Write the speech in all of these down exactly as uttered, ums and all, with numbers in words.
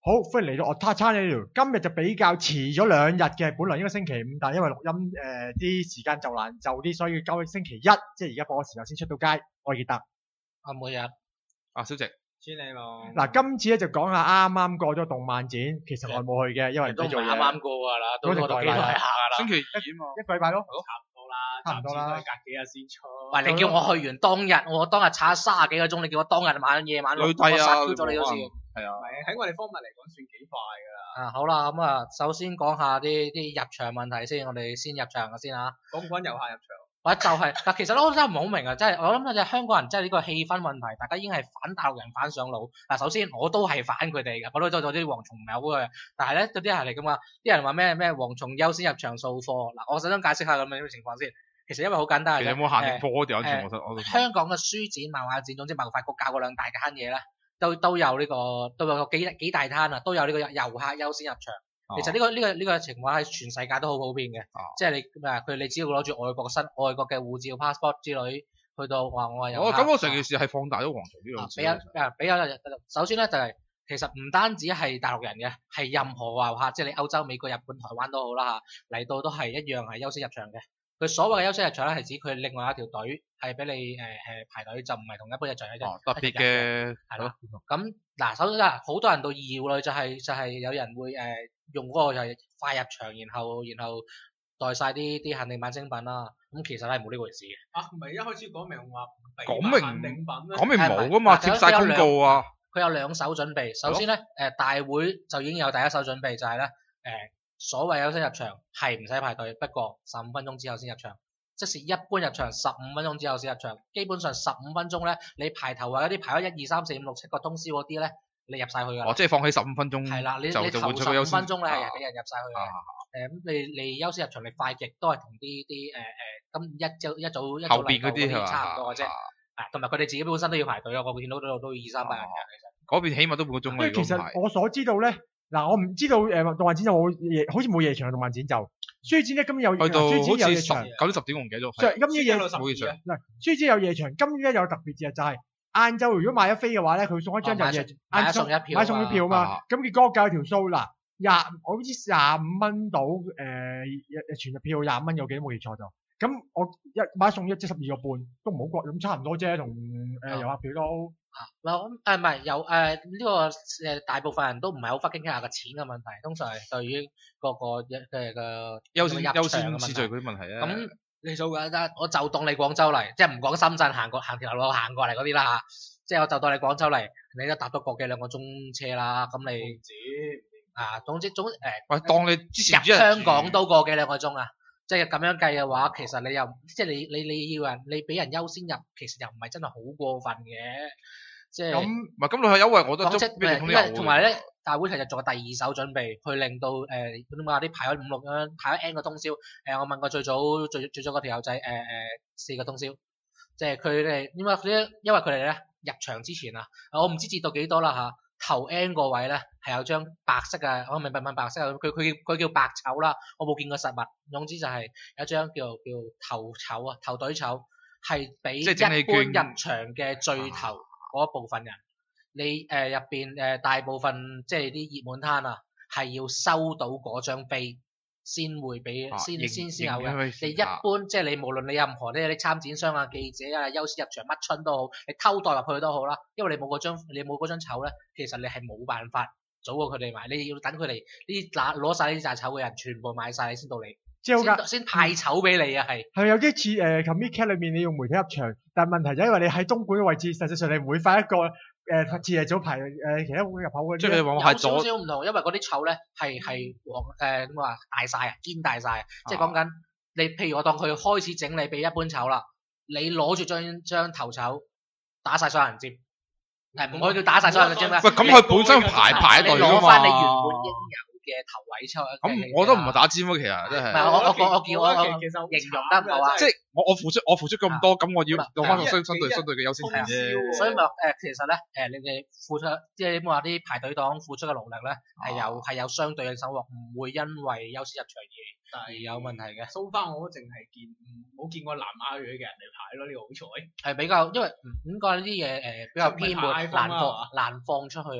好，歡迎嚟到我他餐呢條。今日就比較遲咗兩日嘅，本來應該星期五，但係因為錄音誒啲、呃、時間就難就啲，所以交星期一，即係而家播嘅時候先出到街。我係傑特， 阿每日， 阿小直， 千里郎。 嗱，今次咧就講下啱啱過咗動漫展，其實我冇去嘅，因為唔都唔係使做嘢。 啱啱過㗎啦，都過咗幾個禮拜下㗎啦。 星期二啊嘛， 一個禮拜咯， 差唔多啦， 差唔多啦隔幾日先出。 喂，你叫我去完當日，我當日差三十幾個鐘，你叫我當日晚夜晚累低啊我殺咗你嗰次。 係啊， 係喺我哋方物嚟講算幾快㗎啦。 啊，好啦，咁啊，首先講下啲啲入場問題先，我哋先入場嘅先嚇。 講唔講遊客入場？ 或者就係、是，但其實我真係唔係好明啊，即係我諗就係香港人，即係呢個氣氛問題，大家已經係反大陸人反上腦。嗱，首先我都係反佢哋嘅，我都做咗啲蝗蟲唔係好嘅，但係咧有啲人嚟㗎嘛，啲人話咩咩蝗蟲優先入場掃貨。嗱，我首先解釋下咁樣嘅情況先。其實因為好簡單嘅， 其實有冇限定貨條？ 誒我覺我香港嘅書展、漫畫展，總之文化局搞嗰兩大嘅坑嘢咧，都都有呢、這個都有幾幾大攤啊，都有呢個遊客優先入場。 哦、 其實呢、這個呢、這個呢、這個情況喺全世界都好普遍嘅， 哦、 即係你誒佢你只要攞住外國新外國嘅護照 passport 之類，去到話我係遊客。 我感覺成件事係放大咗蝗蟲呢樣嘢。比較誒比較，首先咧就係、是、其實唔單止係大陸人嘅，係任何遊客，即係你歐洲、美國、日本、台灣都好啦嚇，嚟到都係一樣係優先入場嘅。佢所謂嘅優先入場咧係指佢另外一條隊係俾你誒誒、呃、排隊，就唔係同一般入場嘅啫、 哦。特別嘅係咯。咁嗱，首先啦，好多人都疑慮就係、是、就係、是、有人會誒、呃、用嗰個就係快入場，然後然後代晒啲啲限定版精品啦。咁其實係冇呢回事嘅。 啊，唔係一開始講明話講明限定品咧， 講明冇噶嘛，貼晒公告啊。 佢有兩手準備，首先咧誒、呃、大會就已經有第一手準備，就係咧誒。呃所謂優先入場係唔使排隊，不過十五分鐘之後先入場。即是一般入場十五分鐘之後先入場，基本上十五分鐘咧，你排頭位嗰啲排咗一二三四五六七個通宵嗰啲咧，你入晒去㗎。 哦，即係放起十五分鐘。 係啦，你就你頭十五分鐘咧係俾人入晒去嘅。誒、 啊， 咁、呃、你你優先入場你快極都係同啲啲誒誒，咁一早一早一早後邊嗰啲差唔多嘅啫。啊，同埋佢哋自己本身都要排隊啊，我見到都都二三百人嘅其實。 嗰邊起碼都半個鐘啦。 其實我所知道咧。嗱，我唔知道誒動漫展有冇夜，好似冇夜場嘅動漫展就書展咧，今日有去到書展有夜場， 場， 九點十點我唔記得咗。 今日夜冇夜場。 嗱，書展有夜場，今日有特別嘅就係晏晝如果買咗飛嘅話咧，佢送一張就夜買送一票， 買送一票嘛。咁結果計條數嗱，廿我好似廿五蚊到誒全日票廿五蚊有幾冇記錯就。咁我一買送一即十二個半，都唔好貴，咁差唔多啫，同誒遊客票都。 嗱咁誒唔係有誒呢個誒大部分人都唔係好忽經下個錢嘅問題，通常係對於個個嘅嘅優先優先嘅次序嗰啲問題啊。 咁你數簡單，我就當你廣州嚟，即係唔講深圳行過行條路行過嚟嗰啲啦嚇，即係我就當你廣州嚟，你都搭多個幾兩個鐘車啦，咁你唔止啊總之總誒， 喂、呃，當你之前入香港都個幾兩個鐘啊！即係咁樣計嘅話，其實你又即係你你你要人你俾人優先入，其實又唔係真係好過分嘅，即係咁唔係咁你係優惠我都即係同埋咧，大會其實做個第二手準備，去令到誒點話啲排咗五六咁排咗 N 個通宵，誒、呃、我問過最早最最早嗰條友仔誒誒四個通宵，即係佢哋因為佢因為佢哋咧入場之前啊，我唔知折到幾多啦嚇。頭 N 個位咧係有張白色嘅，我明白明白白色嘅，佢佢佢叫白籌啦，我冇見過實物。總之就係有一張叫叫頭籌啊，頭隊籌係俾一般入場嘅最頭嗰部分人，你誒入邊誒大部分即係啲熱門攤啊，係要收到嗰張飛先會俾、啊、先先先有嘅。你一般即係你無論你任何啲啲參展商啊、記者啊、優先入場乜春都好，你偷袋入去都好啦，因為你冇嗰張你冇嗰張籌咧，其實你係冇辦法早過佢哋買，你要等佢哋呢拿攞晒呢紮籌嘅人全部買晒，你先到你， 即係好先先派籌俾你啊，係係有啲似誒 Comic Cat 裏面你用媒體入場，但係問題就係因為你喺東莞嘅位置，實際上你唔會快一個。誒，次日早排誒，其他會入口嘅， 即係你往係有少少唔同，因為嗰啲籌咧係係黃誒點話大晒啊，堅大晒，啊、即係講緊你，譬如我當佢開始整理俾一般籌啦，你攞住張張頭籌打晒所有人接，係唔可以叫打晒所有人接咩？ 喂，咁佢本身排排隊噶嘛？ 攞翻你原本應有嘅頭位出， 咁我都唔係打尖咯，其實真係。 唔係我我我我叫我我其實形容得唔好啊， 即係我我付出我付出咁多，咁我要攞翻個相相對相對嘅優先權啫。 所以咪誒，其實咧誒，你哋付出即係點話啲排隊黨付出嘅努力咧，係有係有相對嘅收穫，唔會因為優先入場而而有問題嘅。 收翻我淨係見冇見過南亞裔嘅人嚟排咯，呢個好彩。 係比較因為唔應該呢啲嘢誒比較偏門，難放難放出去啊。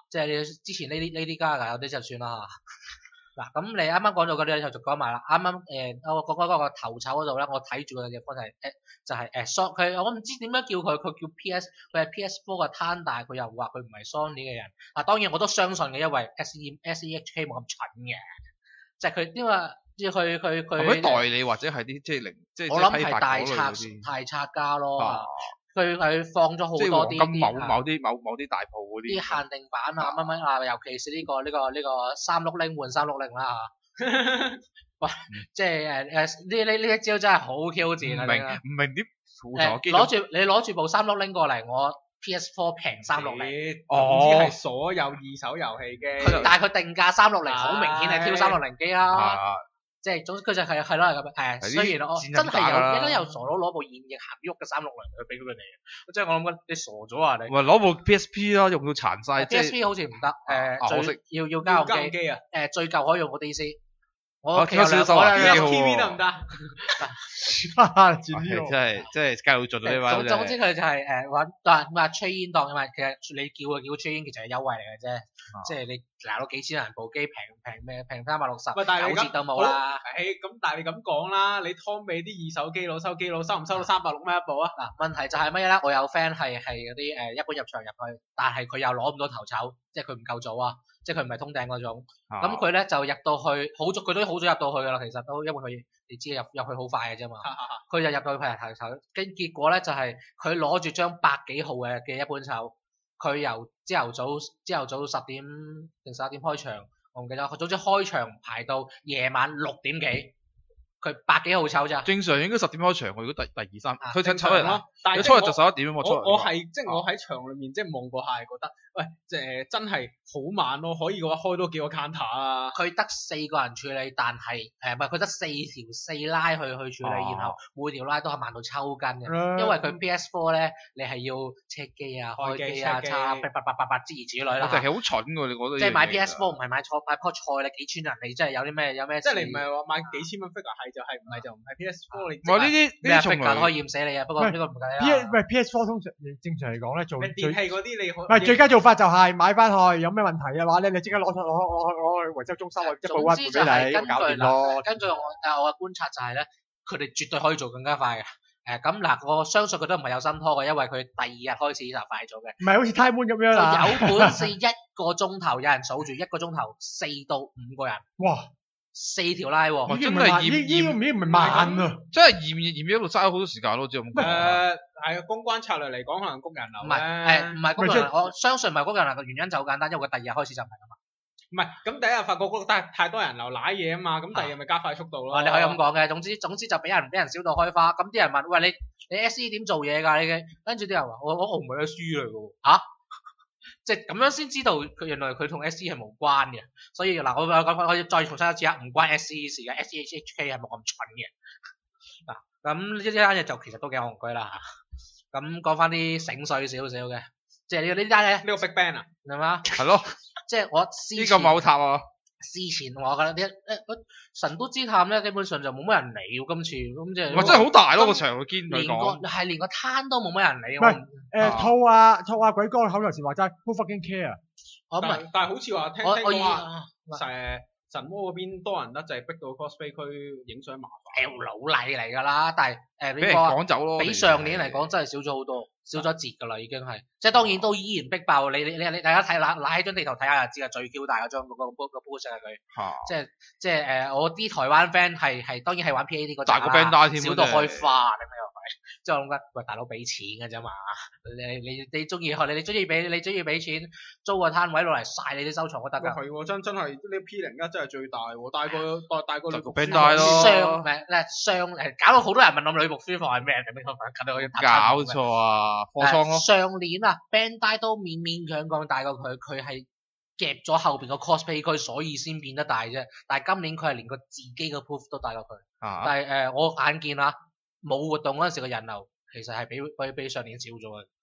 即係你之前呢啲呢啲加㗎，有啲就算啦。嗱，咁你啱啱講到嗰啲就講埋啦。啱啱誒我講嗰個頭籌嗰度咧，我睇住個隻 phone 係誒就係誒 Sony 佢，我唔知點樣叫佢，佢叫 P S， 佢係 P S four 嘅攤，但係佢又話佢唔係 Sony 嘅人。嗱，當然我都相信嘅，因為 S E S E H K 冇咁蠢嘅，就係佢因為即係佢佢佢係咪代理或者係啲即係零即係我諗係批發大嗰類拆嗰啲大拆家咯。 啊佢佢放咗好即係多啲黃金某啲啊某啲某某啲大鋪嗰啲啲限定版啊乜乜啊，尤其是呢個呢個呢個三六零換三六零啦嚇。哇！即係誒誒呢呢呢一招真係好 Q 賤啊！ 唔明唔明啲輔誒助機攞住你攞住部三六零過嚟，我 P S four 平三六零， 總之係所有二手遊戲機。 佢但係佢定價三六零，好明顯係挑三六零機啦。 啊即係總之佢就係係咯係咁誒。 係雖然我啲真係有戰爭打啦應該有傻佬攞部現役行喐嘅三六零去俾佢哋，即係我諗緊你傻咗啊你唔係攞部 P S P 啦，用到殘晒，即係 P S P 好似唔得啊誒， 可惜最要要要家用機家用機啊誒最舊可以用個 D C。我啊屋企有兩幾多手啊我有兩幾好 T V 得唔得？ 轉呢個係真係真係計到盡到呢位總總之佢就係誒揾但話 trade in 當，因為其實你叫佢叫 trade in 其實係優惠嚟嘅啫，即係你嗱到幾千人部機平平咩平三百六十， 喂，但係你咁九折都冇啦。 誒，咁但係你咁講啦，你湯美啲二手機佬收機佬收唔收到三百六蚊一部啊？ 嗱問題就係乜嘢咧？我有 friend 係係嗰啲誒一般入場入去，但係佢又攞唔到頭籌，即係佢唔夠早啊，即係佢唔係通頂嗰種。咁佢咧就入到去，好早佢都好早入到去㗎啦，其實都因為佢你知入入去好快嘅啫嘛。佢就入到去排頭籌，跟結果咧就係佢攞住張百幾號嘅嘅一般籌，佢由朝頭早朝頭早十點定十一點開場，我唔記得，佢總之開場排到夜晚六點幾，佢百幾號籌咋。 正常應該十點開場喎，如果第第二三， 啊佢睇正常抽人咯，但係你即係我初日就十一點啊嘛，初日我我係即係我喺場裏面即係望過下係覺得，喂，即係真係好慢咯，可以嘅話開多幾個 counter 啊。 佢得四個人處理，但係誒唔係佢得四條四拉去去處理， 哦然後每條拉都係慢到抽筋嘅， 嗯因為佢 P S four 咧，你係要車機啊、開機啊、 開機叉車機八八八八諸如此類啦我就。係好蠢㗎，你覺得？ 即係買 P S four 唔係買錯買棵菜，你幾千人你真係有啲咩有咩事？ 即係你唔係話買幾千蚊 figure 係就係，唔係就唔係 P S four 你唔係呢啲呢咩啊啲從 figure 可來以驗死你啊！不過喂呢個唔計 P 啦。 喂 P S four 通常正常嚟講咧做你最電器嗰啲你可唔係最佳做法就係買翻去，有咩問題嘅話咧，你即刻攞出攞攞攞攞去維修中心，我即係報翻總之就係俾你， 根咁搞掂據咯嗱，。根據我誒我嘅觀察就係咧，佢哋絕對可以做更加快嘅。誒咁嗱，我相信佢都唔係有心拖嘅，因為佢第二日開始就快咗嘅。 唔係好似 Time Moon 咁樣啦。 就有本事一個鐘頭有人數住，一個鐘頭四到五個人， 哇！ 四條拉喎。 已經唔係慢， 真係驗呢呢個唔係慢啊！ 真係驗驗驗一路嘥咗好多時間咯，只係咁講。 誒係啊，公關策略嚟講，可能谷人流唔係誒，唔係嗰個咪即人，我相信唔係嗰個人嘅原因就好簡單，因為佢第二日開始就唔係咁嘛。 唔係咁第一日發覺嗰太太多人流賴嘢啊嘛，咁第二日咪加快速度咯。 啊，你可以咁講嘅，總之總之就俾人俾人燒到開花，咁啲人問喂你你 S E 點做嘢㗎？你嘅跟住啲人話我我我唔係 S E 嚟嘅喎嚇，即係咁樣先知道佢原來佢同 S E 係無關嘅，所以嗱我我我我再重申一次啊，唔關 S E 事嘅 ，S E H K 係冇咁蠢嘅嗱，咁呢一單嘢就其實都幾戇居啦嚇，咁講翻啲醒水少少嘅，即係呢呢單嘢呢個 Big Bang 啊， 係嘛？ 係咯， 即係我之呢前個某塔啊， 事前我覺得啲誒神都之探咧，基本上就冇乜人理喎，今次咁即係哇真係好大咯咁個場，佢堅佢連個講。 係連個攤都冇乜人理。 喂我唔誒套啊套啊鬼哥口頭禪話齋，who fucking care？ 我唔係但係但係好似話聽我我以聽講話啊誒神魔嗰邊多人得滯，逼到 cosplay 區影相麻煩。 誒老例嚟㗎啦，但係誒俾人呢個趕走咯。 比上年嚟講真係少咗好多，少咗一截㗎啦已經係，即係當然都依然逼爆。你你你你大家睇揦揦起張地圖睇下就知啦，最 Q 大嗰張嗰個嗰個 post 係佢。 嚇即係即係誒、呃，我啲台灣 friend 係係當然係玩 P A D 嗰隻大過啦 Bandai 添少到真係開花咁樣又係，即係我諗緊，喂大佬俾錢嘅啫嘛，你你你中意你你中意俾你中意俾錢租個攤位攞嚟晒你啲收藏都得㗎。 喂係喎，真真係呢 P 零一真係最大喎，大過大大過女僕大過 Bandai 咯雙誒咧雙誒，搞到好多人問我女僕書房係咩咁樣，近到我要打搞親咁樣錯啊，貨倉咯。 誒上年啊 Bandai 都勉勉強強大過佢，佢係夾咗後邊個 cosplay 區，所以先變得大啫。但係今年佢係連個自己嘅 proof 都大過佢。 啊， 但係誒、呃，我眼見啊，冇活動嗰陣時嘅人流其實係比比比上年少咗嘅。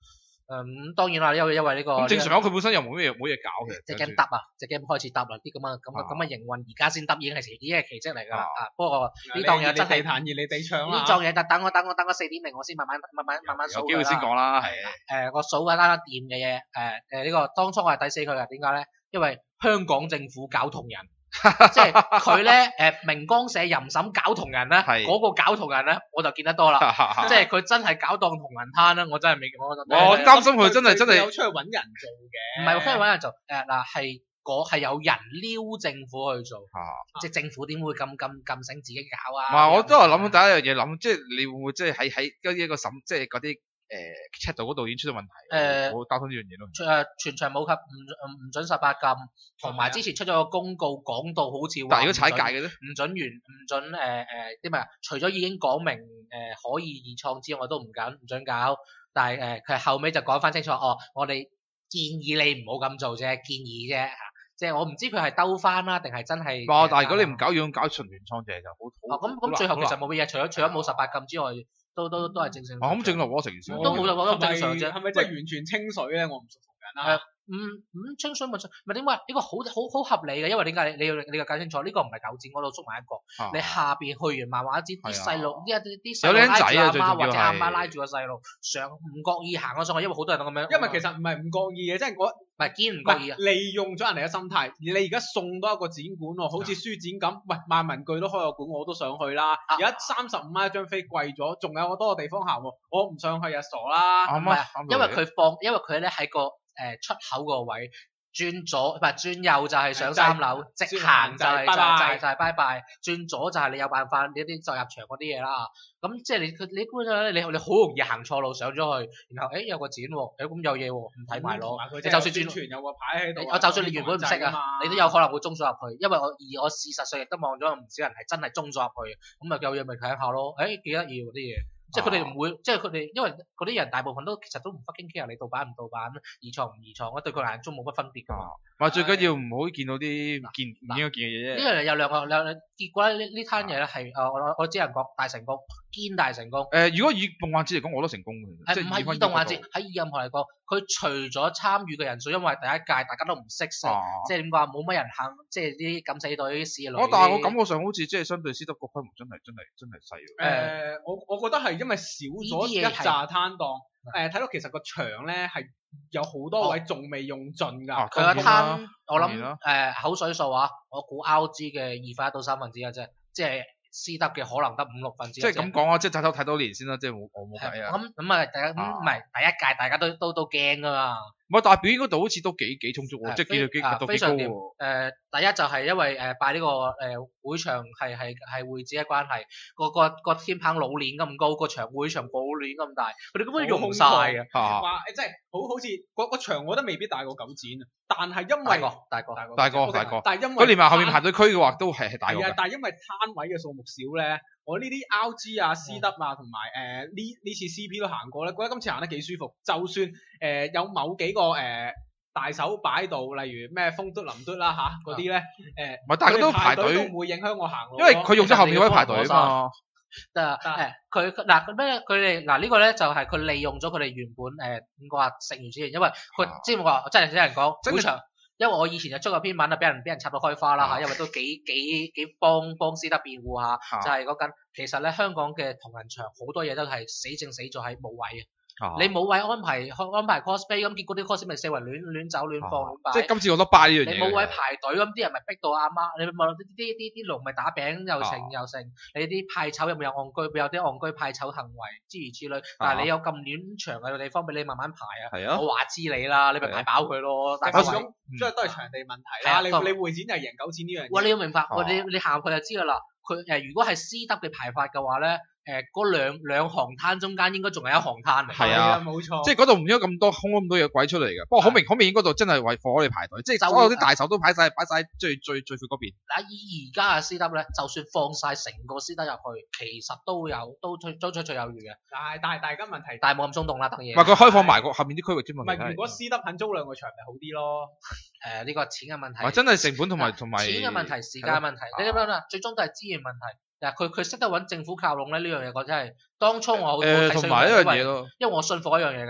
咁當然啦，因為因為呢個咁正常講，佢本身又冇咩冇嘢搞嘅， 隻 game 得啊，隻 game 開始得啦，啲咁啊咁嘅咁嘅營運而家先得，已經係已經係奇蹟嚟㗎啦啊！不過呢檔嘢真係彈熱你地唱啦， 呢檔嘢就等我等我等我四點零，我先慢慢慢慢慢慢數有機會先講啦，係誒，我數緊單掂嘅嘢，誒誒呢個當初我係抵死佢嘅，點解咧？因為香港政府搞同人。即係佢咧，誒明光社淫審搞同人咧，嗰個搞同人咧，我就見得多啦。即係佢真係搞當同人攤啦，我真係未。我我擔心佢真係真係有出去揾人做嘅。 唔係出去揾人做，誒嗱係嗰係有人撩政府去做，即係政府點會咁咁咁醒自己搞啊？ 唔係，我都係諗到第一樣嘢諗，即係你會唔會即係喺喺一個審，即係嗰啲。誒 chat 度嗰度已經出咗問題，誒，我擔心呢樣嘢咯。誒， 全場冇及唔唔準十八禁，同埋之前出咗個公告講到好似話， 但係如果踩界嘅咧， 唔準完唔準誒誒啲咩啊？除咗已經講明誒、呃、可以二創之外，都唔緊唔準搞。但係誒佢後尾就講翻清楚，哦，我哋建議你唔好咁做啫，建議啫嚇。即係我唔知佢係兜翻啦，定係真係。哇！ 但係如果你唔搞樣搞純原創嘅就好。 咁咁最後其實冇乜嘢，除咗除咗冇十八禁之外。都都都係正常。 咁正路喎成件事。 都冇就講得正常啫。 係咪即係完全清水咧？我唔熟同人啦。 唔唔清水咪清，咪點解呢個好好好合理嘅？因為點解你你要你要搞清楚，呢個唔係九展嗰度縮埋一個，你下邊去完漫畫展啲細路，啲一啲細路拉住阿媽或者阿媽拉住個細路上，唔覺意行咗上去，因為好多人都咁樣。 因為其實唔係唔覺意嘅，即係我唔係堅唔覺意啊。 利用咗人哋嘅心態，而你而家送多一個展館喎，好似書展咁，喂萬文具都開個館，我都想去啦。而家三十五蚊一張飛貴咗，仲有好多個地方行喎，我唔上去就傻啦。 唔係，因為佢放，因為佢咧喺個誒出口個位。轉左唔係轉右就係上三樓，直行就係就係就係拜拜。轉左就係你有辦法呢啲就入場嗰啲嘢啦。咁即係你佢你估咗你你好容易行錯路上咗去，然後誒有個展喎，誒咁有嘢喎，唔睇埋咯。你就算轉傳有個牌喺度， 我就算你原本唔識啊，你都有可能會中咗入去，因為我而我事實上亦都望咗唔少人係真係中咗入去，咁啊有嘢咪睇下咯。誒幾得意喎啲嘢。即係佢哋唔會，即係佢哋，因為嗰啲人大部分都其實都唔 fucking care 你盜版唔盜版，二創唔二創，對佢眼中冇乜分別㗎嘛。 哇！最緊要唔好見到啲見唔應該見嘅嘢啫。 呢樣嘢有兩個兩結果咧，呢呢攤嘢咧係誒我我只能講大成功，堅大成功。 誒，如果以動畫節嚟講，我都成功嘅。 誒唔係以動畫節，喺以任何嚟講，佢除咗參與嘅人數，因為第一屆大家都唔識食，即係點講冇乜人肯，即係啲敢死隊啲試女。 我但係我感覺上好似即係相對 C W 個規模真係真係真係細喎。 誒，我我覺得係因為少咗一紮攤檔，誒睇到其實個場咧係有好多位仲未用盡㗎。 佢個攤我諗誒口水數啊，我估 R G 嘅二分一到三分之一啫，即係。C W 嘅可能得五六分之一， 即係咁講啊！即係睇多睇多年先啦，即係我我冇計啊。 咁咁啊，大家咁唔係第一屆，大家都都都驚噶嘛。 唔係，但係表演嗰度好似都幾幾充足喎，即係幾幾幾都幾高喎。 誒，第一就係因為誒拜呢個誒會場係係係會址嘅關係，個個個天棚老鏈咁高，個場會場保鏈咁大，佢哋根本用唔晒嘅。 話誒，即係好好似個個場，我覺得未必大過九展啊。但係因為大個大個大個大個， 但係因為佢連埋後面排隊區嘅話都係係大個。 係啊，但係因為攤位嘅數目少咧，我呢啲 R G 啊、C W 啊同埋誒呢呢次 C P 都行過咧，覺得今次行得幾舒服。就算誒有某幾個誒大手擺度，例如咩風嘟林嘟啦嚇嗰啲咧，誒， 唔係大家都排隊， 都唔會影響我行路。 因為佢用咗後面嗰位排隊啊嘛。 得誒，佢嗱咩？佢哋嗱呢個咧就係佢利用咗佢哋原本誒點講啊食完之前，因為佢之前我話真係有人講會場。因為我以前就出過篇文啊，俾人俾人插到開花啦嚇，因為都幾幾幾幫幫師德辯護下，就係講緊其實咧香港嘅同人場好多嘢都係死正死咗喺冇位嘅。啊、你冇位安排安排 cosplay 咁，結果啲 cosplay 咪四圍亂亂走亂放亂擺。 即係今次我都 buy 呢樣嘢。 你冇位排隊咁，啲人咪逼到阿媽。你問啲啲啲啲龍咪打餅又成又成。你啲派籌有冇有戇居？有啲戇居派籌行為諸如此類。但係你有咁亂場嘅地方俾你慢慢排啊。係啊。我話知你啦，你咪排飽佢咯。但係始終即係都係場地問題啦。你你會展就係贏九展呢樣嘢。 喂，你要明白，你你行入去就知㗎啦。佢誒如果係私德嘅排法嘅話咧。誒，嗰兩兩行攤中間應該仲有一行攤嚟， 係啊， 冇錯， 即係嗰度唔應該咁多空咁多嘢鬼出嚟嘅。不過好明好明顯嗰度真係為火你排隊，即係所有啲大手都排晒擺晒最最最闊嗰邊。 嗱，以而家嘅 C W 咧，就算放晒成個 C W 入去，其實都有都都都綽綽有餘嘅。 但係但係大家問題， 但係冇咁鬆動啦，等嘢。 唔係佢開放埋個後面啲區域啫嘛。 唔係，如果 C W 肯租兩個場咪好啲咯。 誒，呢個錢嘅問題。 唔係真係成本同埋同埋。 錢嘅問題，時間嘅問題，你點樣啦？最終都係資源問題。嗱，佢佢識得揾政府靠攏咧，呢樣嘢我真係當初我好睇衰， 同埋一樣嘢咯， 因為我信服一樣嘢嘅，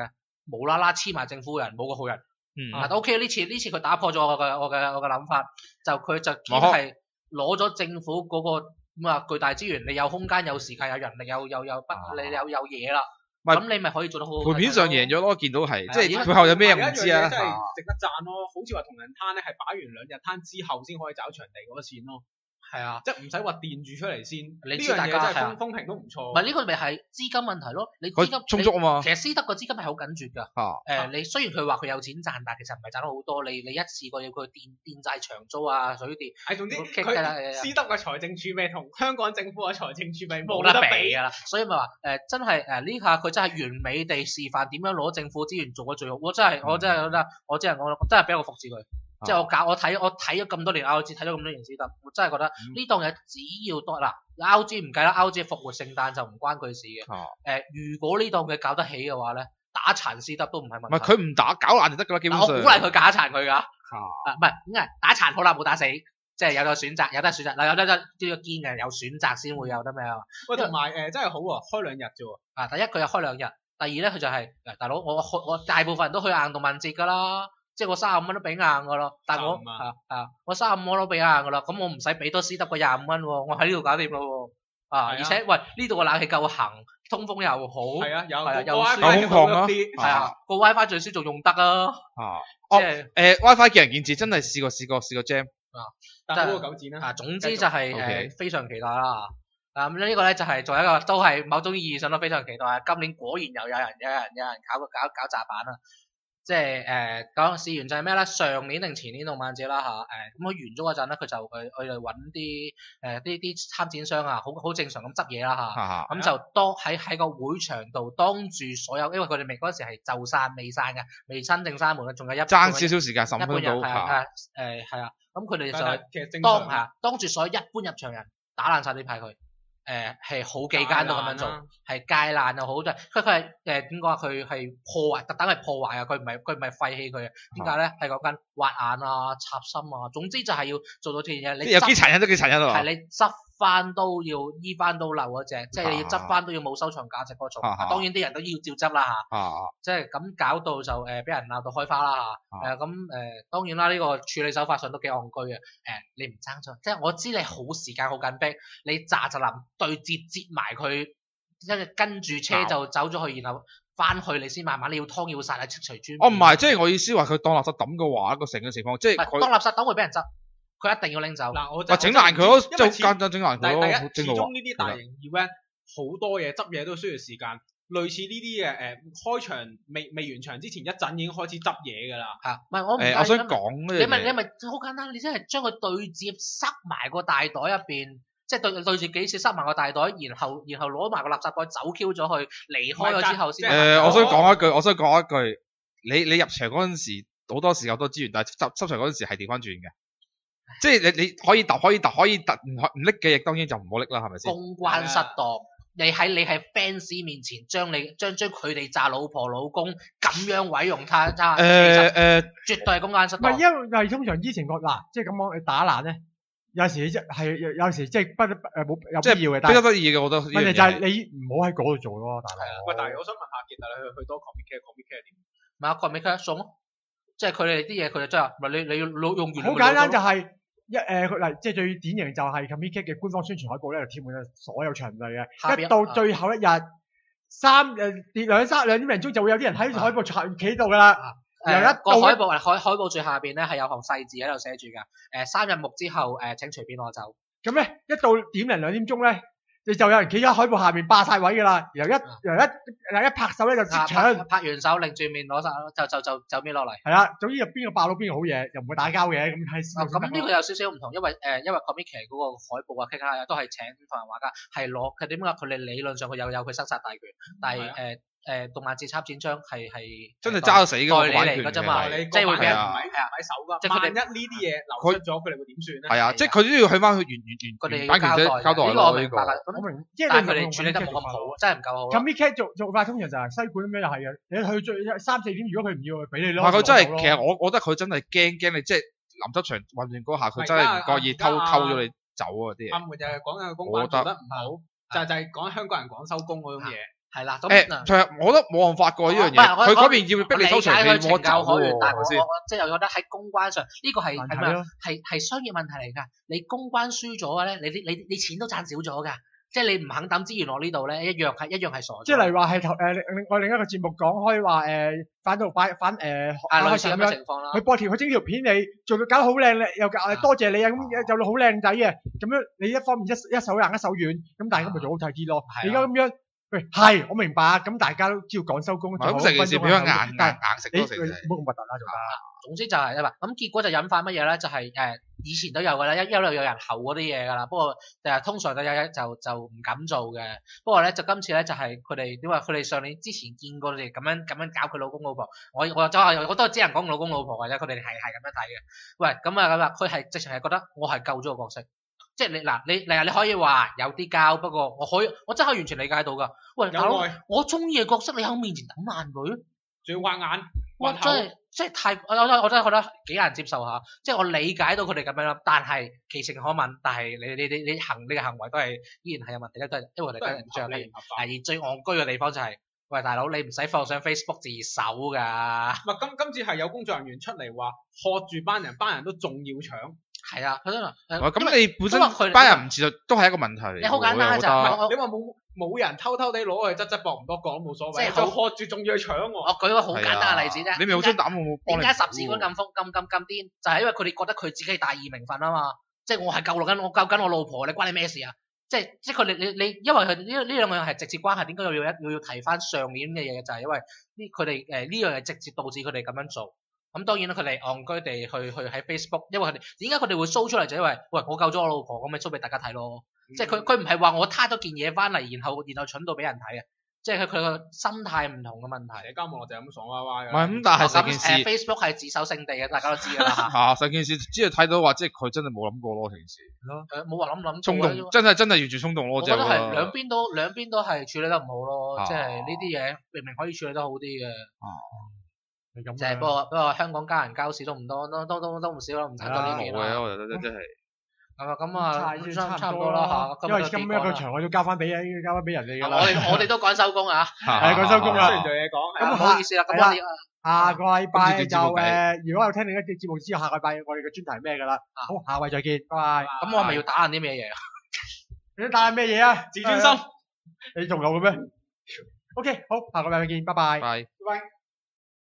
無啦啦黐埋政府人，冇個好人。 嗯。 啊，都 OK，呢次呢次佢打破咗我嘅我嘅我嘅諗法，就佢就堅係攞咗政府嗰個咁啊巨大資源，你有空間、有時間、有人力、有有有不，你有有嘢啦。咁你咪可以做得好好。 盤面上贏咗咯，見到係，即係係背後有咩唔知啊？ 真係值得讚咯，好似話同仁攤咧係擺完兩日攤之後先可以找場地嗰個錢咯。 係啊， 即係唔使話墊住出嚟先， 你呢樣嘢真知大家係風風評都唔錯。 唔係呢個咪係資金問題咯？你資金佢充足啊嘛。 其實斯德個資金係好緊絕㗎。 啊。 誒，你雖然佢話佢有錢賺，但其實唔係賺得好多。你你一次過要佢墊墊曬長租啊、水電。 係總之佢㗎啦佢斯德嘅財政儲備同香港政府嘅財政儲備冇冇得得比比㗎啦。所以咪話誒，真係誒呢下佢真係完美地示範點樣攞政府資源做咗最好。我真係我真係覺得我真係我真係俾我服侍佢。即係我搞我睇我睇咗咁多年 R O G，睇咗咁多年斯德，我真係覺得呢檔嘢只要多嗱 R O G 唔計啦 ，R O G 復活聖誕就唔關佢事嘅。誒、 啊呃，如果呢檔嘢搞得起嘅話咧，打殘斯德都唔係問題。 唔係佢唔打搞爛就得㗎啦，基本上。 我鼓勵佢打殘佢㗎。 啊。 啊，唔係咁啊，打殘好啦，冇打死，即係有個選擇，有得選擇嗱，有得得呢個堅嘅，有選擇先會有得咩啊？ 喂，同埋誒真係好喎，開兩日啫喎。 啊，第一佢又開兩日，第二咧佢就係、是、嗱，大佬我我我大部分人都去硬動漫節㗎啦。即係我三十五蚊都俾硬㗎咯，但係我啊啊，我三十五蚊都俾硬㗎啦，咁我唔使俾多斯德個廿五蚊喎，我喺呢度搞掂咯喎，啊，而且喂呢度個冷氣夠行，通風又好， 係啊，有係啊， 有有空曠咯， 係啊，個 WiFi 最少仲用得啊， 啊， 即係誒 WiFi 見仁見智，真係試過試過試過 jam 啊， 但係好過九展啦。 啊，總之就係誒 OK 非常期待啦，啊咁呢個咧就係做一個都係某種意義上都非常期待啊，今年果然又有人有人有人搞個搞搞炸版啊！即係誒講試完就係咩咧？上年定前年動漫節啦嚇，誒咁佢完咗嗰陣咧，佢就佢佢哋揾啲誒啲啲參展商啊，好好正常咁執嘢啦嚇，咁就當喺喺個會場度當住所有，因為佢哋未嗰陣時係就散未散嘅，未真正閂門嘅，仲有一爭少少時間十五一般分到人係啊嚇， 誒係啊，咁佢哋就其實正常當係啊當住所有一般入場人打爛曬啲牌佢。誒係好幾間都咁樣做，係戒爛又好，即係佢佢係誒點講啊？佢係破壞，特登係破壞啊！佢唔係佢唔係廢棄佢啊？點解咧？係講緊挖眼啊、插心啊，總之就係要做到呢樣嘢。你有幾殘忍都幾殘忍啊！ 係你執翻都要醫翻都漏嗰隻，即係你要執翻都要冇收藏價值嗰種。當然啲人都要照執啦嚇，即係咁搞到就誒俾人鬧到開花啦嚇。誒咁誒當然啦，呢個處理手法上都幾戇居嘅。誒你唔爭咗，即係我知你好時間好緊迫，你咋就臨對接接埋佢，跟住跟住車就走咗去，然後翻去你先慢慢你要劏要殺啊，剔除磚。 哦唔係，即係我意思話佢當垃圾抌嘅話，個成個情況即係佢當垃圾抌會俾人執。佢一定要拎走。 嗱，我就整爛佢咯，即係間間整爛佢咯。 第一，始終呢啲大型 event 好多嘢執嘢都需要時間。類似呢啲嘅誒開場未未完場之前一陣已經開始執嘢㗎啦。 係，唔係我唔誒，我想講你咪你咪好簡單，你真係將佢對接塞埋個大袋入邊，即係對對住幾次塞埋個大袋，然後然後攞埋個垃圾袋走 Q 咗去，離開咗之後先。 誒，我想講一句，我想講一句，你你入場嗰陣時好多時候好多資源，但係執執場嗰陣時係調翻轉嘅。即係你你可以揼可以揼可以揼唔唔拎嘅，亦當然就唔好拎啦，係咪先？ 公關失當，你喺你喺 fans 面前將你將將佢哋炸老婆老公咁樣毀容他，他誒誒， 絕對係公關失當。 唔係因為通常之前個嗱，即係咁講，你打爛咧，有時即係有有時即係不誒冇有必要嘅，但係得得意嘅，我覺得。 問題就係你唔好喺嗰度做咯，大佬。 喂，但係我想問下，其實你去去多 comic care comic care 點？ 咪啊 comic care 送咯，即係佢哋啲嘢佢就真係，咪你你要攞用完。 好簡單就係。一誒佢嗱，即係最典型就係 Comic Con 嘅官方宣傳海報咧，就貼滿咗所有場地嘅。一到最後一日，三誒跌兩三兩點零鐘就會有啲人喺海報坐企度㗎啦。 誒個海報海海報最下邊咧係有行細字喺度寫住㗎。誒三日目之後誒請隨便攞走。咁咧一到點零兩點鐘咧，你就有人企喺海報下邊霸晒位㗎啦。然後一然後一一拍手咧就即搶， 拍完手擰住面攞晒，就就就就搣落嚟。 係啦，總之入邊個爆到邊個好嘢，又唔會打交嘅咁睇。 咁呢個有少少唔同，因為誒因為 Comic Con 嗰個海報啊 K 卡都係請同人畫家，係攞佢點解佢哋理論上佢有有佢生殺大權，但係誒。誒動漫節參展商係係真係揸死㗎， 代理嚟㗎啫嘛，即係會俾人唔係係手㗎。即係萬一呢啲嘢流出咗，佢哋會點算咧？ 係啊，即係佢都要去翻去原原原佢哋版權者交代呢個我明白㗎。 我明，即係但係佢哋處理得冇咁好，真係唔夠好。 Comic Con 做做法通常就係西館咁樣又係嘅，你去最三四點，如果佢唔要，咪俾你咯。 係佢真係，其實我我覺得佢真係驚驚你，即係臨執場混亂嗰下，佢真係唔覺意偷偷咗你走啊啲嘢。 啱嘅就係講緊個公關做得唔好，就就係講香港人講收工嗰種嘢。 係啦，咁誒， 嗱其實我覺得冇辦法過呢樣唔係我嘢，佢嗰邊要逼你收場，你我理解佢冇得走情有可原， 喎，係咪先但係我我？即係我覺得喺公關上呢個係係咩啊難睇咯？ 係係商業問題嚟㗎。你公關輸咗嘅咧，你啲你你錢都賺少咗㗎。即係你唔肯抌資源落呢度咧，一樣係一樣係傻咗。 即係例如話係頭誒另另外另一個節目講開話誒反到反反誒係類似咁咁樣， 嘅情況啦。 佢播條佢整條片你做到搞到好靚咧，又誒多謝你啊咁做到好靚仔嘅，咁樣你一方面一一手硬一手軟，咁大家咪做好睇啲咯。 係啊你而家咁樣，喂係我明白，咁大家都知道趕收工， 咁成件事變咗硬硬但係硬食你咯，成件事。 唔好咁核突啦做得。 總之就係啊嘛，咁結果就引發乜嘢咧？就係、誒、以前都有㗎啦，一一路有人候嗰啲嘢㗎啦。不過誒通常都有就就唔敢做嘅。不過咧就今次咧就係佢哋點話？佢哋上年之前見過你哋咁樣咁樣搞佢老公老婆，我我就係我都只能講老公老婆嘅啫。佢哋係係咁樣睇嘅。喂，咁啊咁啊，佢係直情係覺得我係救咗個角色。即係你嗱，你嗱你可以話有啲膠，不過我可以我真係完全理解到㗎。喂，大佬， 有愛， 我中意嘅角色，你喺我面前抌爛佢？ 仲要挖眼， 哇！ 挖口， 真係即係太，我我我真係覺得幾難接受下。即係我理解到佢哋咁樣啦，但係其情可問。但係你你你你行你嘅行為都係依然係有問題嘅，都係因為我哋都係唔得人着合理唔合法。 而最戇居嘅地方就係、喂大佬，你唔使放上 Facebook 自首㗎。 唔係今今次係有工作人員出嚟話喝住班人，班人都仲要搶。 係啊，佢都話誒喂咁因為你本身因為佢哋班人唔自律都係一個問題嚟嘅喎。 你好簡單我覺得就係我你話冇冇人偷偷地攞去側側膊唔多講都冇所謂， 即係好就喝住仲要去搶喎。 我舉個好簡單嘅例子啫。 你咪好想膽，我冇幫你點解十字館咁瘋咁咁咁癲？就係因為佢哋覺得佢自己係大義名分啊嘛，即係我係救緊我救緊我老婆，你關你咩事啊？即係即係佢哋你你因為佢呢呢兩樣係直接關係，點解要要要要提翻上年嘅嘢？就係因為呢佢哋誒呢樣係直接導致佢哋咁樣做。咁當然啦，佢哋戇居地去去喺 Facebook，因為佢哋點解佢哋會 show 出嚟就因為喂我救咗我老婆，咁咪 show 俾大家睇咯。即係佢佢唔係話我攤咗件嘢翻嚟，然後然後蠢到俾人睇嘅，即係佢佢個心態唔同嘅問題。 社交網絡就係咁爽歪歪㗎。 唔係咁，但係成件咁誒事 Facebook 係自首聖地嘅，大家都知㗎啦。 嚇成件事，只係睇到話，即係佢真係冇諗過咯，成件事誒冇話諗諗衝過啦動，真係真係完全衝動咯， 我覺得即係係兩邊都兩邊都係處理得唔好咯， 啊即係呢啲嘢明明可以處理得好啲嘅， 係咁就係不過不過香港家人交事都唔多，都都都都唔少啦，唔睇到呢冇嘅， 邊啦。 我覺得真係。 咁啊咁啊， 差差差唔差唔多多啦嚇， 因為今今日一個場我都交翻俾交翻俾人哋㗎啦。 我哋我哋都趕收工啊， 係趕收工啦雖然做嘢講， 咁唔好意思啦，咁我哋下個禮拜就今次節目計誒，如果有聽另一節節目之後，下個禮拜我哋嘅專題係咩㗎啦？好，下個禮拜再見，拜拜。 咁我係咪要打人啲咩嘢啊？ 你打咩嘢啊？ 自尊心。 你仲有嘅咩？OK，好，下個禮拜見，拜拜。 拜。 拜。